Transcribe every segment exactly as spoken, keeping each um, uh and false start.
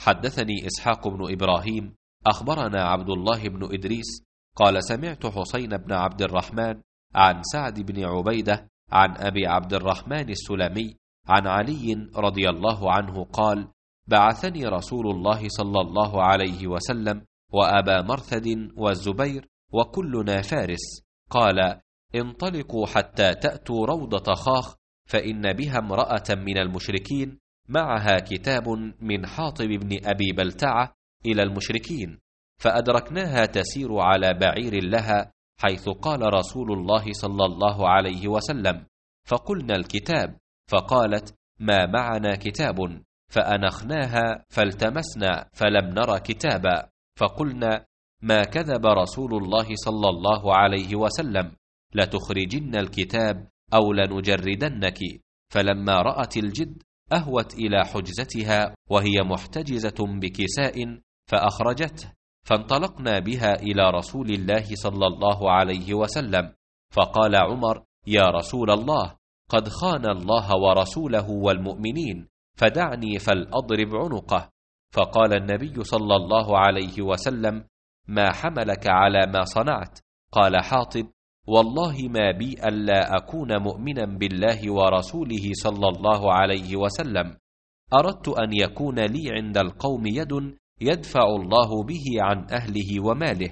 حدثني إسحاق بن إبراهيم أخبرنا عبد الله بن إدريس قال سمعت حسين بن عبد الرحمن عن سعد بن عبيدة عن أبي عبد الرحمن السلمي عن علي رضي الله عنه قال بعثني رسول الله صلى الله عليه وسلم وأبا مرثد والزبير وكلنا فارس، قال انطلقوا حتى تأتوا روضة خاخ فإن بها امرأة من المشركين معها كتاب من حاطب بن أبي بلتعة إلى المشركين، فأدركناها تسير على بعير لها حيث قال رسول الله صلى الله عليه وسلم، فقلنا الكتاب، فقالت ما معنا كتاب، فأنخناها فالتمسنا فلم نر كتابا، فقلنا ما كذب رسول الله صلى الله عليه وسلم، لتخرجن الكتاب أو لنجردنك، فلما رأت الجد أهوت إلى حجزتها وهي محتجزة بكساء فأخرجته، فانطلقنا بها إلى رسول الله صلى الله عليه وسلم، فقال عمر يا رسول الله قد خان الله ورسوله والمؤمنين، فدعني فلأضرب عنقه، فقال النبي صلى الله عليه وسلم ما حملك على ما صنعت؟ قال حاطب والله ما بي ألا أكون مؤمنا بالله ورسوله صلى الله عليه وسلم، أردت أن يكون لي عند القوم يد يدفع الله به عن أهله وماله،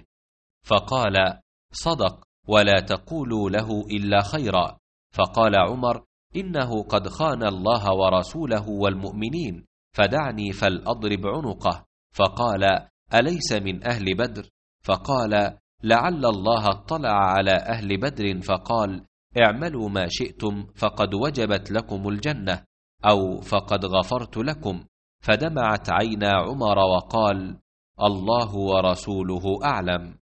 فقال صدق ولا تقولوا له إلا خيرا، فقال عمر إنه قد خان الله ورسوله والمؤمنين، فدعني فلأضرب عنقه، فقال أليس من أهل بدر؟ فقال لعل الله اطلع على أهل بدر فقال اعملوا ما شئتم فقد وجبت لكم الجنة، أو فقد غفرت لكم، فدمعت عينا عمر وقال الله ورسوله أعلم.